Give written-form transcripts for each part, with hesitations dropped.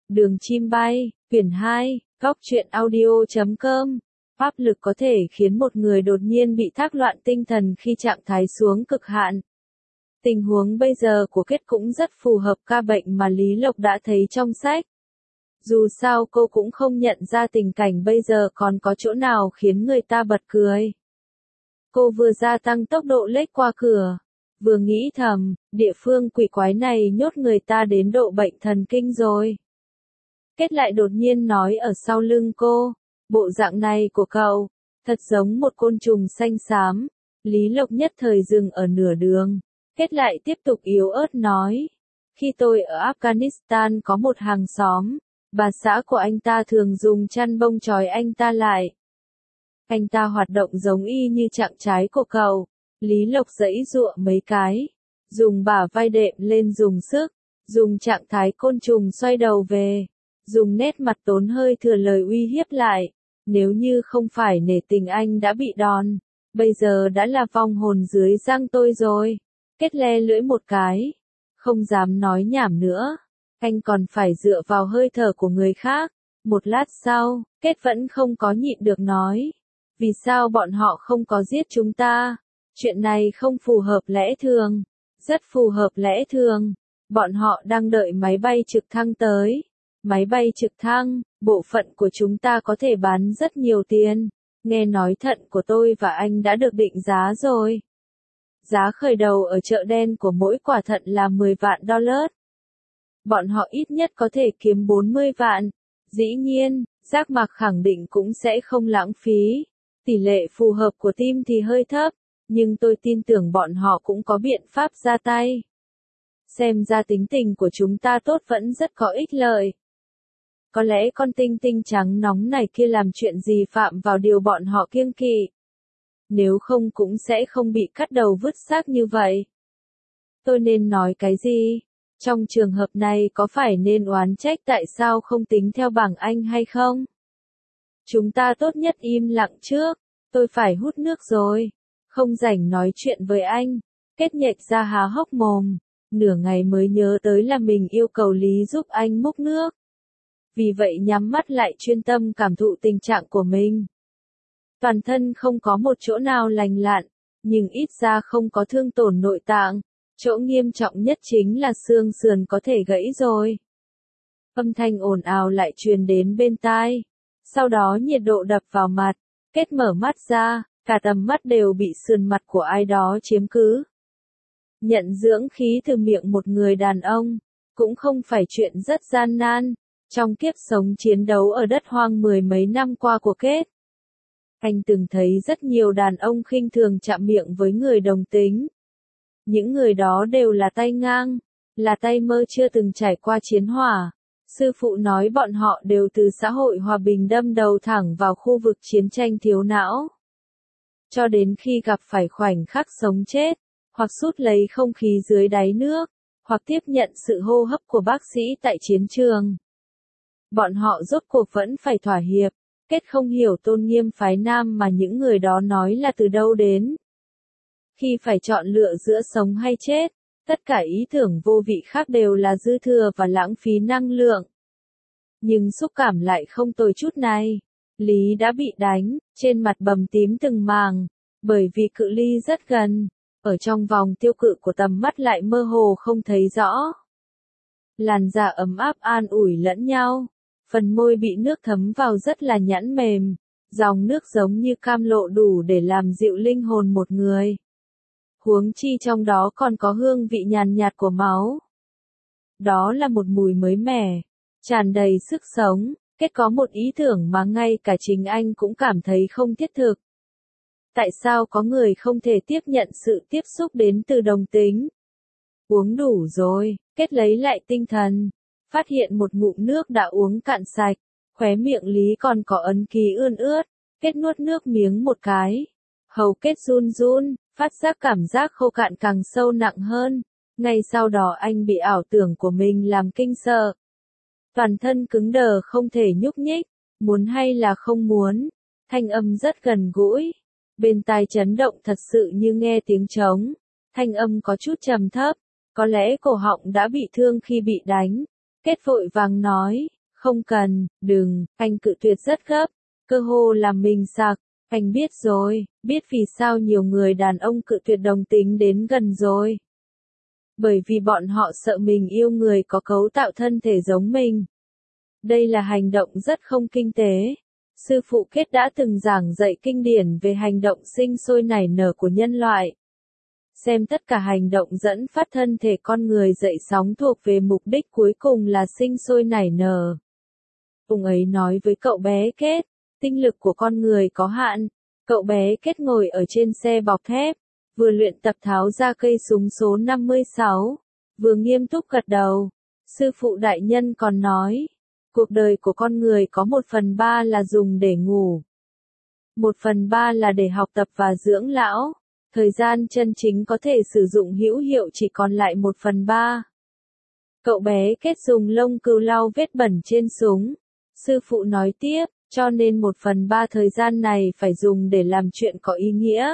Đường chim bay, quyển 2, Góc truyện audio.com. Áp lực có thể khiến một người đột nhiên bị thác loạn tinh thần khi trạng thái xuống cực hạn. Tình huống bây giờ của Kết cũng rất phù hợp ca bệnh mà Lý Lộc đã thấy trong sách. Dù sao cô cũng không nhận ra tình cảnh bây giờ còn có chỗ nào khiến người ta bật cười. Cô vừa gia tăng tốc độ lết qua cửa, vừa nghĩ thầm, địa phương quỷ quái này nhốt người ta đến độ bệnh thần kinh rồi. Kết lại đột nhiên nói ở sau lưng cô, bộ dạng này của cậu, thật giống một côn trùng xanh xám. Lý Lộc nhất thời dừng ở nửa đường. Kết lại tiếp tục yếu ớt nói, khi tôi ở Afghanistan có một hàng xóm, bà xã của anh ta thường dùng chăn bông trói anh ta lại. Anh ta hoạt động giống y như trạng trái của cậu. Lý Lộc giãy giụa mấy cái, dùng bả vai đệm lên dùng sức, dùng trạng thái côn trùng xoay đầu về, dùng nét mặt tốn hơi thừa lời uy hiếp lại. Nếu như không phải nể tình anh đã bị đòn, bây giờ đã là vong hồn dưới răng tôi rồi. Kết le lưỡi một cái, không dám nói nhảm nữa. Anh còn phải dựa vào hơi thở của người khác. Một lát sau, Kết vẫn không có nhịn được nói. Vì sao bọn họ không có giết chúng ta? Chuyện này không phù hợp lẽ thường. Rất phù hợp lẽ thường. Bọn họ đang đợi máy bay trực thăng tới. Máy bay trực thăng, bộ phận của chúng ta có thể bán rất nhiều tiền. Nghe nói thận của tôi và anh đã được định giá rồi. Giá khởi đầu ở chợ đen của mỗi quả thận là 10 vạn $. Bọn họ ít nhất có thể kiếm 40 vạn. Dĩ nhiên, giác mạc khẳng định cũng sẽ không lãng phí. Tỷ lệ phù hợp của team thì hơi thấp, nhưng tôi tin tưởng bọn họ cũng có biện pháp ra tay. Xem ra tính tình của chúng ta tốt vẫn rất có ích lợi. Có lẽ con tinh tinh trắng nóng này kia làm chuyện gì phạm vào điều bọn họ kiêng kỵ. Nếu không cũng sẽ không bị cắt đầu vứt xác như vậy. Tôi nên nói cái gì? Trong trường hợp này có phải nên oán trách tại sao không tính theo bảng Anh hay không? Chúng ta tốt nhất im lặng trước. Tôi phải hút nước rồi. Không rảnh nói chuyện với anh. Kết nhệch ra há hốc mồm. Nửa ngày mới nhớ tới là mình yêu cầu Lý giúp anh múc nước. Vì vậy nhắm mắt lại chuyên tâm cảm thụ tình trạng của mình. Toàn thân không có một chỗ nào lành lặn, nhưng ít ra không có thương tổn nội tạng. Chỗ nghiêm trọng nhất chính là xương sườn có thể gãy rồi. Âm thanh ồn ào lại truyền đến bên tai. Sau đó nhiệt độ đập vào mặt. Kết mở mắt ra, cả tầm mắt đều bị sườn mặt của ai đó chiếm cứ. Nhận dưỡng khí từ miệng một người đàn ông, cũng không phải chuyện rất gian nan. Trong kiếp sống chiến đấu ở đất hoang mười mấy năm qua của Kết, anh từng thấy rất nhiều đàn ông khinh thường chạm miệng với người đồng tính. Những người đó đều là tay ngang, là tay mơ chưa từng trải qua chiến hỏa. Sư phụ nói bọn họ đều từ xã hội hòa bình đâm đầu thẳng vào khu vực chiến tranh thiếu não. Cho đến khi gặp phải khoảnh khắc sống chết, hoặc rút lấy không khí dưới đáy nước, hoặc tiếp nhận sự hô hấp của bác sĩ tại chiến trường. Bọn họ rốt cuộc vẫn phải thỏa hiệp. Kết không hiểu tôn nghiêm phái nam mà những người đó nói là từ đâu đến. Khi phải chọn lựa giữa sống hay chết, tất cả ý tưởng vô vị khác đều là dư thừa và lãng phí năng lượng. Nhưng xúc cảm lại không tồi chút này. Lý đã bị đánh, trên mặt bầm tím từng màng, bởi vì cự ly rất gần, ở trong vòng tiêu cự của tầm mắt lại mơ hồ không thấy rõ. Làn da ấm áp an ủi lẫn nhau. Phần môi bị nước thấm vào rất là nhẵn mềm, dòng nước giống như cam lộ đủ để làm dịu linh hồn một người. Huống chi trong đó còn có hương vị nhàn nhạt của máu. Đó là một mùi mới mẻ, tràn đầy sức sống. Kết có một ý tưởng mà ngay cả chính anh cũng cảm thấy không thiết thực. Tại sao có người không thể tiếp nhận sự tiếp xúc đến từ đồng tính? Uống đủ rồi, Kết lấy lại tinh thần. Phát hiện một ngụm nước đã uống cạn sạch, khóe miệng Lý còn có ấn ký ươn ướt. Kết nuốt nước miếng một cái. Hầu Kết run run, phát giác cảm giác khô cạn càng sâu nặng hơn. Ngay sau đó anh bị ảo tưởng của mình làm kinh sợ. Toàn thân cứng đờ không thể nhúc nhích, muốn hay là không muốn. Thanh âm rất gần gũi. Bên tai chấn động thật sự như nghe tiếng trống. Thanh âm có chút trầm thấp, có lẽ cổ họng đã bị thương khi bị đánh. Kết vội vàng nói, Không cần, đừng, anh cự tuyệt rất gấp, cơ hồ làm mình sặc. Anh biết rồi, biết vì sao nhiều người đàn ông cự tuyệt đồng tính đến gần rồi. Bởi vì bọn họ sợ mình yêu người có cấu tạo thân thể giống mình. Đây là hành động rất không kinh tế. Sư phụ Kết đã từng giảng dạy kinh điển về hành động sinh sôi nảy nở của nhân loại. Xem tất cả hành động dẫn phát thân thể con người dậy sóng thuộc về mục đích cuối cùng là sinh sôi nảy nở. Ông ấy nói với cậu bé Kết, tinh lực của con người có hạn. Cậu bé Kết ngồi ở trên xe bọc thép, vừa luyện tập tháo ra cây súng số 56, vừa nghiêm túc gật đầu. Sư phụ đại nhân còn nói, cuộc đời của con người có 1/3 là dùng để ngủ. 1/3 là để học tập và dưỡng lão. Thời gian chân chính có thể sử dụng hữu hiệu chỉ còn lại 1/3. Cậu bé Kết dùng lông cừu lau vết bẩn trên súng. Sư phụ nói tiếp, cho nên 1/3 thời gian này phải dùng để làm chuyện có ý nghĩa.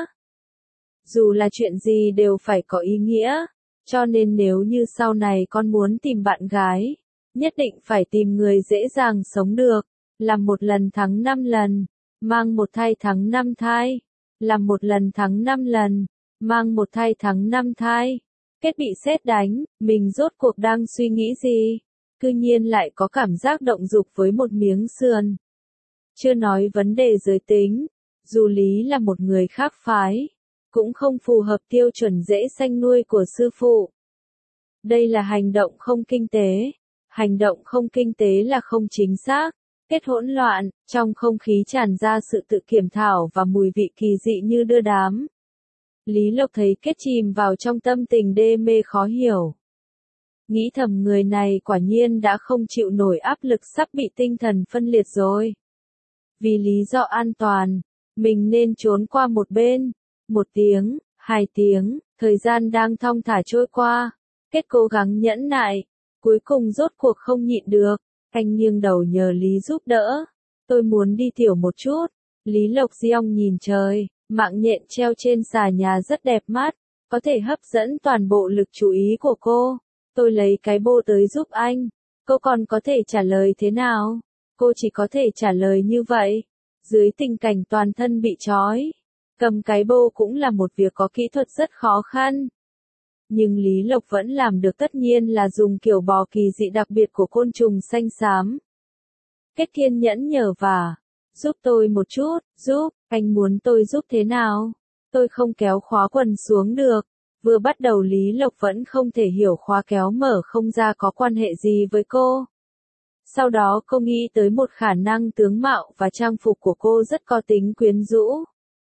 Dù là chuyện gì đều phải có ý nghĩa. Cho nên nếu như sau này con muốn tìm bạn gái, nhất định phải tìm người dễ dàng sống được. Làm 1 lần thắng 5 lần. Mang 1 thai thắng 5 thai. Làm 1 lần thắng 5 lần. Mang 1 thai thắng 5 thai. Kết bị sét đánh, mình rốt cuộc đang suy nghĩ gì? Cư nhiên lại có cảm giác động dục với một miếng sườn. Chưa nói vấn đề giới tính, dù Lý là một người khác phái, cũng không phù hợp tiêu chuẩn dễ sanh nuôi của sư phụ. Đây là hành động không kinh tế. Hành động không kinh tế là không chính xác. Kết hỗn loạn, trong không khí tràn ra sự tự kiểm thảo và mùi vị kỳ dị như đưa đám. Lý Lộc thấy Kết chìm vào trong tâm tình đê mê khó hiểu. Nghĩ thầm người này quả nhiên đã không chịu nổi áp lực sắp bị tinh thần phân liệt rồi. Vì lý do an toàn, mình nên trốn qua một bên. 1 tiếng, 2 tiếng, thời gian đang thong thả trôi qua. Kết cố gắng nhẫn nại, cuối cùng rốt cuộc không nhịn được. Anh nghiêng đầu nhờ Lý giúp đỡ. Tôi muốn đi tiểu một chút. Lý Lộc Diong nhìn trời, mạng nhện treo trên xà nhà rất đẹp mắt, có thể hấp dẫn toàn bộ lực chú ý của cô. Tôi lấy cái bô tới giúp anh. Cô còn có thể trả lời thế nào? Cô chỉ có thể trả lời như vậy. Dưới tình cảnh toàn thân bị trói, cầm cái bô cũng là một việc có kỹ thuật rất khó khăn. Nhưng Lý Lộc vẫn làm được, tất nhiên là dùng kiểu bò kỳ dị đặc biệt của côn trùng xanh xám. Kết kiên nhẫn nhờ vả. Giúp tôi một chút, giúp, anh muốn tôi giúp thế nào? Tôi không kéo khóa quần xuống được. Vừa bắt đầu Lý Lộc vẫn không thể hiểu khóa kéo mở không ra có quan hệ gì với cô. Sau đó cô nghĩ tới một khả năng tướng mạo và trang phục của cô rất có tính quyến rũ.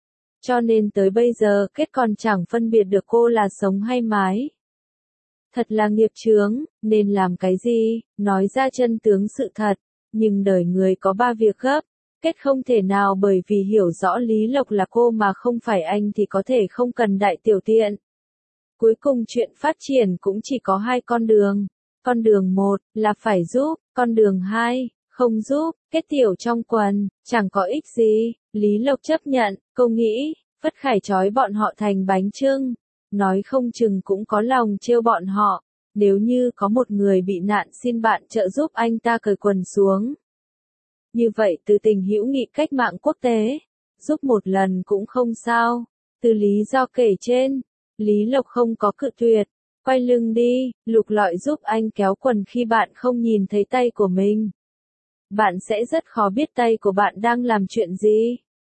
Cho nên tới bây giờ Kết còn chẳng phân biệt được cô là sống hay mái. Thật là nghiệp chướng, nên làm cái gì, nói ra chân tướng sự thật. Nhưng đời người có 3 việc gấp. Kết không thể nào bởi vì hiểu rõ Lý Lộc là cô mà không phải anh thì có thể không cần đại tiểu tiện. Cuối cùng chuyện phát triển cũng chỉ có 2 con đường. Con đường 1 là phải giúp, con đường 2, không giúp. Kết tiểu trong quần, chẳng có ích gì. Lý Lộc chấp nhận, cô nghĩ, Phất Khải trói bọn họ thành bánh chưng. Nói không chừng cũng có lòng trêu bọn họ. Nếu như có một người bị nạn xin bạn trợ giúp anh ta cởi quần xuống. Như vậy từ tình hữu nghị cách mạng quốc tế, giúp một lần cũng không sao. Từ lý do kể trên, Lý Lộc không có cự tuyệt. Quay lưng đi, lục lọi giúp anh kéo quần khi bạn không nhìn thấy tay của mình. Bạn sẽ rất khó biết tay của bạn đang làm chuyện gì.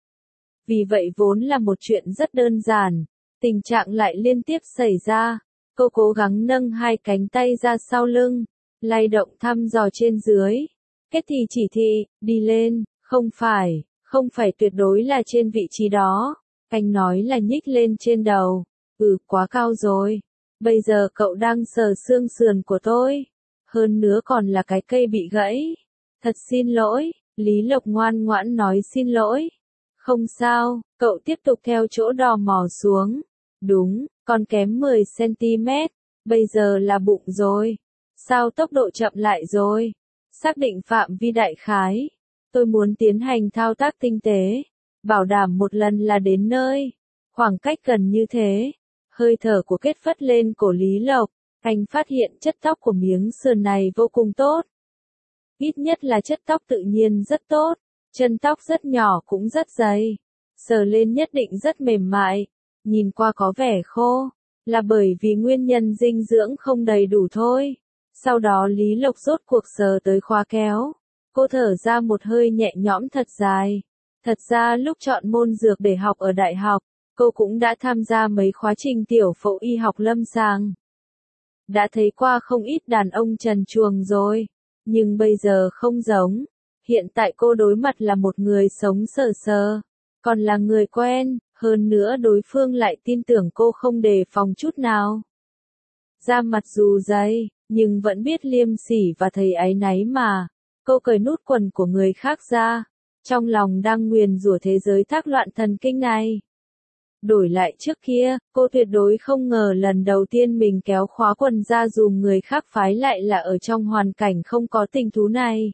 Vì vậy vốn là một chuyện rất đơn giản, tình trạng lại liên tiếp xảy ra. Cô cố gắng nâng 2 cánh tay ra sau lưng, lay động thăm dò trên dưới. Kết thì chỉ thị, đi lên, không phải tuyệt đối là trên vị trí đó. Anh nói là nhích lên trên đầu. Quá cao rồi. Bây giờ cậu đang sờ xương sườn của tôi. Hơn nữa còn là cái cây bị gãy. Thật xin lỗi, Lý Lộc ngoan ngoãn nói xin lỗi. Không sao, cậu tiếp tục theo chỗ đò mò xuống. Đúng, còn kém 10cm. Bây giờ là bụng rồi. Sao tốc độ chậm lại rồi? Xác định phạm vi đại khái. Tôi muốn tiến hành thao tác tinh tế. Bảo đảm một lần là đến nơi. Khoảng cách gần như thế. Hơi thở của Kết phất lên cổ Lý Lộc. Anh phát hiện chất tóc của miếng sườn này vô cùng tốt. Ít nhất là chất tóc tự nhiên rất tốt, chân tóc rất nhỏ cũng rất dày, sờ lên nhất định rất mềm mại, nhìn qua có vẻ khô, là bởi vì nguyên nhân dinh dưỡng không đầy đủ thôi. Sau đó Lý Lộc rốt cuộc sờ tới khóa kéo, cô thở ra một hơi nhẹ nhõm thật dài. Thật ra lúc chọn môn dược để học ở đại học, cô cũng đã tham gia mấy khóa trình tiểu phẫu y học lâm sàng. Đã thấy qua không ít đàn ông trần truồng rồi, nhưng bây giờ không giống. Hiện tại cô đối mặt là một người sống sờ sờ, còn là người quen, hơn nữa đối phương lại tin tưởng cô không đề phòng chút nào. Da mặt dù dày, nhưng vẫn biết liêm sỉ và thấy áy náy mà. Cô cởi nút quần của người khác ra, trong lòng đang nguyền rủa thế giới thác loạn thần kinh này. Đổi lại trước kia, cô tuyệt đối không ngờ lần đầu tiên mình kéo khóa quần ra dùm người khác phái lại là ở trong hoàn cảnh không có tình thú này.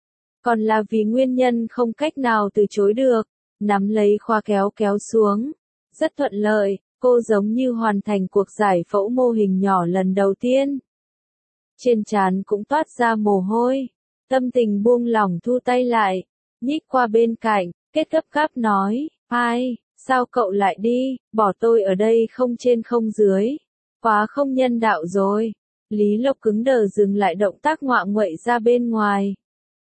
Còn là vì nguyên nhân không cách nào từ chối được, nắm lấy khóa kéo kéo xuống. Rất thuận lợi, cô giống như hoàn thành cuộc giải phẫu mô hình nhỏ lần đầu tiên. Trên trán cũng toát ra mồ hôi, tâm tình buông lỏng thu tay lại, nhích qua bên cạnh, kết gấp gáp nói, ai, sao cậu lại đi, bỏ tôi ở đây không trên không dưới, quá không nhân đạo rồi. Lý Lộc cứng đờ dừng lại động tác ngoạ nguậy ra bên ngoài.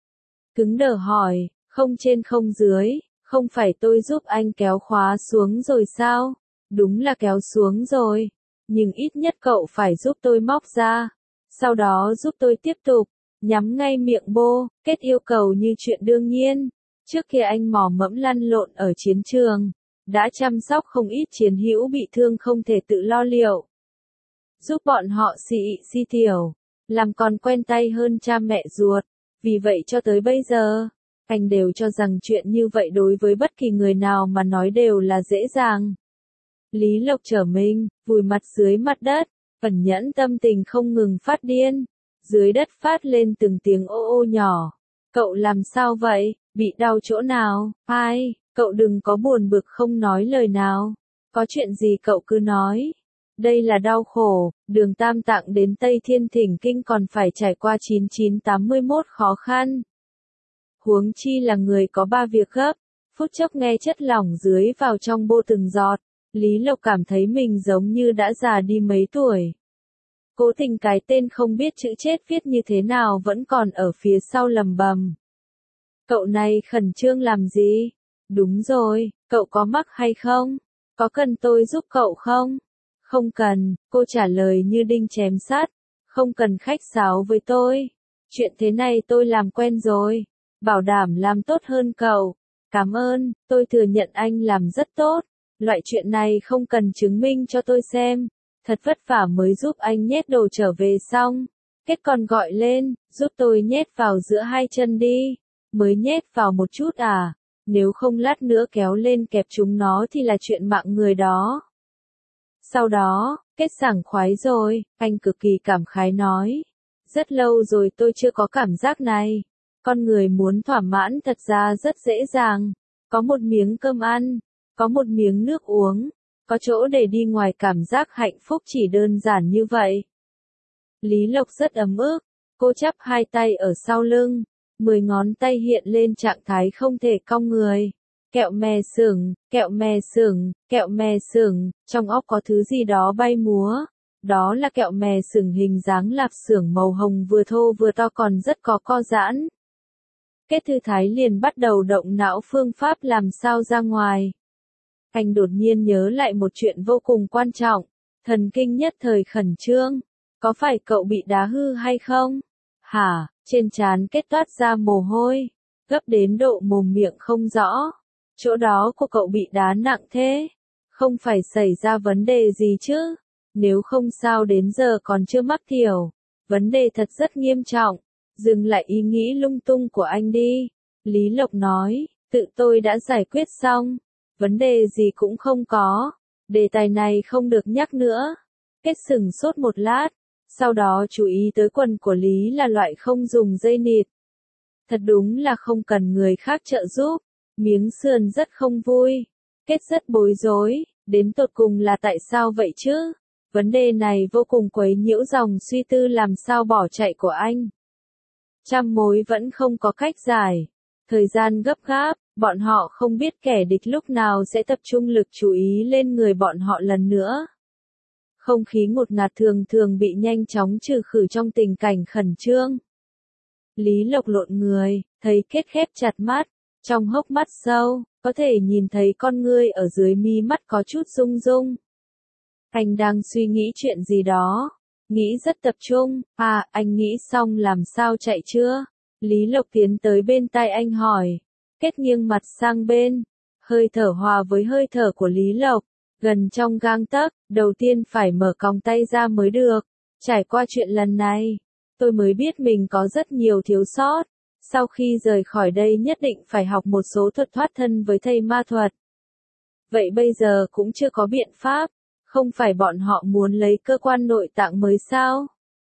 Cứng đờ hỏi, không trên không dưới, không phải tôi giúp anh kéo khóa xuống rồi sao? Đúng là kéo xuống rồi, nhưng ít nhất cậu phải giúp tôi móc ra, sau đó giúp tôi tiếp tục, nhắm ngay miệng bô, kết yêu cầu như chuyện đương nhiên. Trước kia anh mò mẫm lăn lộn ở chiến trường, đã chăm sóc không ít chiến hữu bị thương không thể tự lo liệu. Giúp bọn họ si tiểu, làm còn quen tay hơn cha mẹ ruột, vì vậy cho tới bây giờ, anh đều cho rằng chuyện như vậy đối với bất kỳ người nào mà nói đều là dễ dàng. Lý Lộc trở mình, vùi mặt dưới mặt đất, ẩn nhẫn tâm tình không ngừng phát điên. Dưới đất phát lên từng tiếng ô ô nhỏ. Cậu làm sao vậy, bị đau chỗ nào, ai, cậu đừng có buồn bực không nói lời nào. Có chuyện gì cậu cứ nói. Đây là đau khổ, đường Tam Tạng đến Tây Thiên Thỉnh Kinh còn phải trải qua 9981 khó khăn. Huống chi là người có 3 việc gấp, phút chốc nghe chất lỏng dưới vào trong bô từng giọt. Lý Lộc cảm thấy mình giống như đã già đi mấy tuổi. Cố Tình cái tên không biết chữ chết viết như thế nào vẫn còn ở phía sau lầm bầm. Cậu này khẩn trương làm gì? Đúng rồi, cậu có mắc hay không? Có cần tôi giúp cậu không? Không cần, cô trả lời như đinh chém sắt. Không cần khách sáo với tôi. Chuyện thế này tôi làm quen rồi. Bảo đảm làm tốt hơn cậu. Cảm ơn, tôi thừa nhận anh làm rất tốt. Loại chuyện này không cần chứng minh cho tôi xem. Thật vất vả mới giúp anh nhét đồ trở về xong. Kết còn gọi lên, giúp tôi nhét vào giữa hai chân đi. Mới nhét vào một chút à? Nếu không lát nữa kéo lên kẹp chúng nó thì là chuyện mạng người đó. Sau đó, kết sảng khoái rồi, anh cực kỳ cảm khái nói. Rất lâu rồi tôi chưa có cảm giác này. Con người muốn thỏa mãn thật ra rất dễ dàng. Có một miếng cơm ăn, có một miếng nước uống, có chỗ để đi ngoài cảm giác hạnh phúc chỉ đơn giản như vậy. Lý Lộc rất ấm ức, cô chắp hai tay ở sau lưng, 10 ngón tay hiện lên trạng thái không thể cong người. Kẹo mè sừng, kẹo mè sừng, kẹo mè sừng, trong óc có thứ gì đó bay múa. Đó là kẹo mè sừng hình dáng lạp xưởng màu hồng vừa thô vừa to còn rất có co giãn. Kết Thư Thái liền bắt đầu động não phương pháp làm sao ra ngoài. Anh đột nhiên nhớ lại một chuyện vô cùng quan trọng, thần kinh nhất thời khẩn trương. Có phải cậu bị đá hư hay không? Hả, trên trán Kết toát ra mồ hôi, gấp đến độ mồm miệng không rõ. Chỗ đó của cậu bị đá nặng thế, không phải xảy ra vấn đề gì chứ? Nếu không sao đến giờ còn chưa mắc tiểu. Vấn đề thật rất nghiêm trọng. Dừng lại ý nghĩ lung tung của anh đi. Lý Lộc nói, tự tôi đã giải quyết xong. Vấn đề gì cũng không có. Đề tài này không được nhắc nữa. Kết sừng sốt một lát. Sau đó chú ý tới quần của Lý là loại không dùng dây nịt. Thật đúng là không cần người khác trợ giúp. Miếng sườn rất không vui. Kết rất bối rối. Đến tột cùng là tại sao vậy chứ? Vấn đề này vô cùng quấy nhiễu dòng suy tư làm sao bỏ chạy của anh. trăm mối vẫn không có cách giải. Thời gian gấp gáp, bọn họ không biết kẻ địch lúc nào sẽ tập trung lực chú ý lên người bọn họ lần nữa. Không khí ngột ngạt thường thường bị nhanh chóng trừ khử trong tình cảnh khẩn trương. Lý Lộc lộn người, thấy Kết khép chặt mắt, trong hốc mắt sâu, có thể nhìn thấy con ngươi ở dưới mi mắt có chút rung rung. Anh đang suy nghĩ chuyện gì đó, nghĩ rất tập trung, anh nghĩ xong làm sao chạy chưa? Lý Lộc tiến tới bên tai anh hỏi, Kết nghiêng mặt sang bên, hơi thở hòa với hơi thở của Lý Lộc, gần trong gang tấc, đầu tiên phải mở còng tay ra mới được. Trải qua chuyện lần này, tôi mới biết mình có rất nhiều thiếu sót. Sau khi rời khỏi đây nhất định phải học một số thuật thoát thân với thầy ma thuật. Vậy bây giờ cũng chưa có biện pháp, không phải bọn họ muốn lấy cơ quan nội tạng mới sao?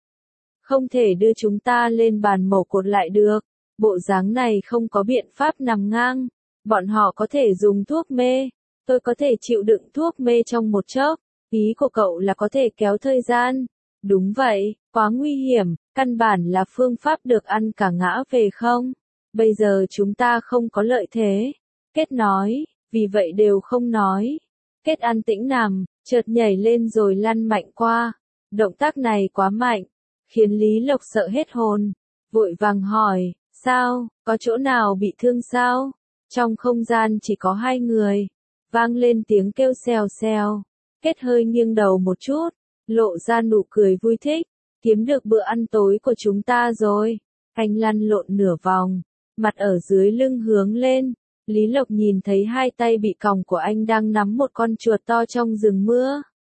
Không thể đưa chúng ta lên bàn mổ cột lại được, bộ dáng này không có biện pháp nằm ngang. Bọn họ có thể dùng thuốc mê, tôi có thể chịu đựng thuốc mê trong một chốc, ý của cậu là có thể kéo thời gian. Đúng vậy, quá nguy hiểm, căn bản là phương pháp được ăn cả ngã về không? Bây giờ chúng ta không có lợi thế. Kết nói, vì vậy đều không nói. Kết an tĩnh nằm, chợt nhảy lên rồi lăn mạnh qua. Động tác này quá mạnh, khiến Lý Lộc sợ hết hồn. Vội vàng hỏi, sao, có chỗ nào bị thương sao? Trong không gian chỉ có hai người. Vang lên tiếng kêu xèo xèo. Kết hơi nghiêng đầu một chút, lộ ra nụ cười vui thích. Kiếm được bữa ăn tối của chúng ta rồi. Anh lăn lộn nửa vòng, mặt ở dưới lưng hướng lên. Lý Lộc nhìn thấy hai tay bị còng của anh đang nắm một con chuột to trong rừng mưa.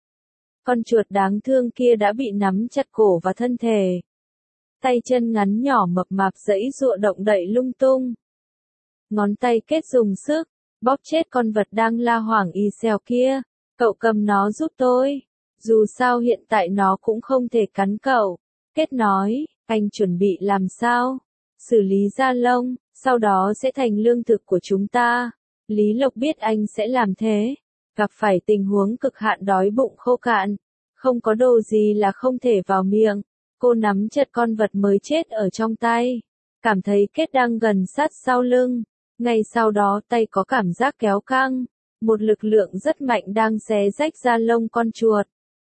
Con chuột đáng thương kia đã bị nắm chặt cổ và thân thể. Tay chân ngắn nhỏ mập mạp giãy giụa động đậy lung tung. Ngón tay Kết dùng sức, bóp chết con vật đang la hoảng y xèo kia. Cậu cầm nó giúp tôi. Dù sao hiện tại nó cũng không thể cắn cậu. Kết nói, anh chuẩn bị làm sao? Xử lý da lông, sau đó sẽ thành lương thực của chúng ta. Lý Lộc biết anh sẽ làm thế. Gặp phải tình huống cực hạn đói bụng khô cạn. Không có đồ gì là không thể vào miệng. Cô nắm chặt con vật mới chết ở trong tay. Cảm thấy Kết đang gần sát sau lưng. Ngay sau đó tay có cảm giác kéo căng. Một lực lượng rất mạnh đang xé rách da lông con chuột.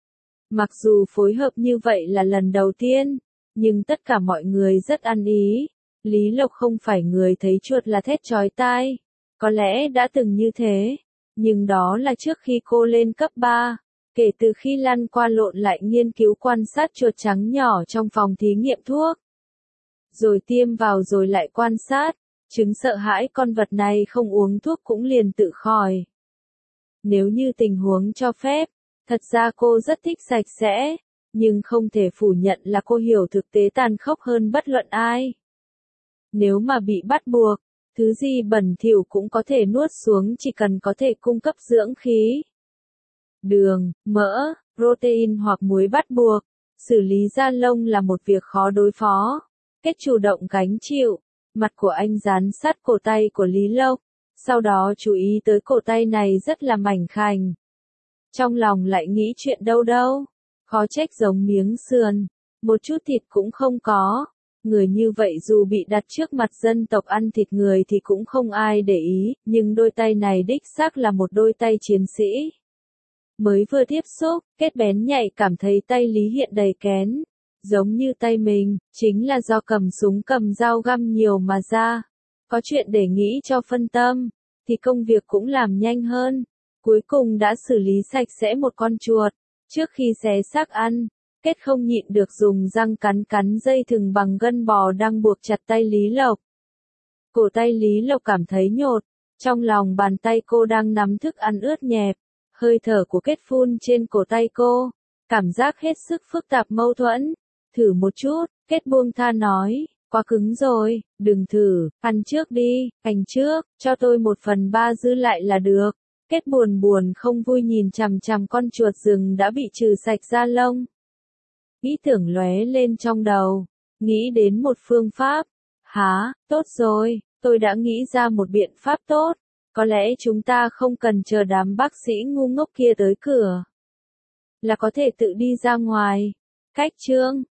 Mặc dù phối hợp như vậy là lần đầu tiên, nhưng tất cả mọi người rất ăn ý. Lý Lộc không phải người thấy chuột là thét chói tai. Có lẽ đã từng như thế, nhưng đó là trước khi cô lên cấp 3. Kể từ khi lăn qua lộn lại nghiên cứu quan sát chuột trắng nhỏ trong phòng thí nghiệm thuốc. Rồi tiêm vào rồi lại quan sát, chứng sợ hãi con vật này không uống thuốc cũng liền tự khỏi. Nếu như tình huống cho phép, thật ra cô rất thích sạch sẽ, nhưng không thể phủ nhận là cô hiểu thực tế tàn khốc hơn bất luận ai. Nếu mà bị bắt buộc, thứ gì bẩn thỉu cũng có thể nuốt xuống chỉ cần có thể cung cấp dưỡng khí. Đường, mỡ, protein hoặc muối bắt buộc, xử lý da lông là một việc khó đối phó. Kết chủ động gánh chịu, mặt của anh dán sát cổ tay của Lý Lộc, sau đó chú ý tới cổ tay này rất là mảnh khảnh. Trong lòng lại nghĩ chuyện đâu đâu, khó trách giống miếng sườn, một chút thịt cũng không có. Người như vậy dù bị đặt trước mặt dân tộc ăn thịt người thì cũng không ai để ý, nhưng đôi tay này đích xác là một đôi tay chiến sĩ. Mới vừa tiếp xúc, Kết bén nhạy cảm thấy tay Lý hiện đầy kén, giống như tay mình, chính là do cầm súng cầm dao găm nhiều mà ra. Có chuyện để nghĩ cho phân tâm, thì công việc cũng làm nhanh hơn. Cuối cùng đã xử lý sạch sẽ một con chuột. Trước khi xé xác ăn, Kết không nhịn được dùng răng cắn cắn dây thừng bằng gân bò đang buộc chặt tay Lý Lộc. Cổ tay Lý Lộc cảm thấy nhột, trong lòng bàn tay cô đang nắm thức ăn ướt nhẹp. Hơi thở của Kết phun trên cổ tay cô, cảm giác hết sức phức tạp mâu thuẫn. Thử một chút, Kết buông tha nói, quá cứng rồi, đừng thử, ăn trước đi, anh trước, cho tôi 1/3 dư lại là được. Kết buồn buồn không vui nhìn chằm chằm con chuột rừng đã bị trừ sạch da lông. Ý tưởng lóe lên trong đầu, nghĩ đến một phương pháp. Tốt rồi, tôi đã nghĩ ra một biện pháp tốt. Có lẽ chúng ta không cần chờ đám bác sĩ ngu ngốc kia tới cửa, là có thể tự đi ra ngoài. Cách chương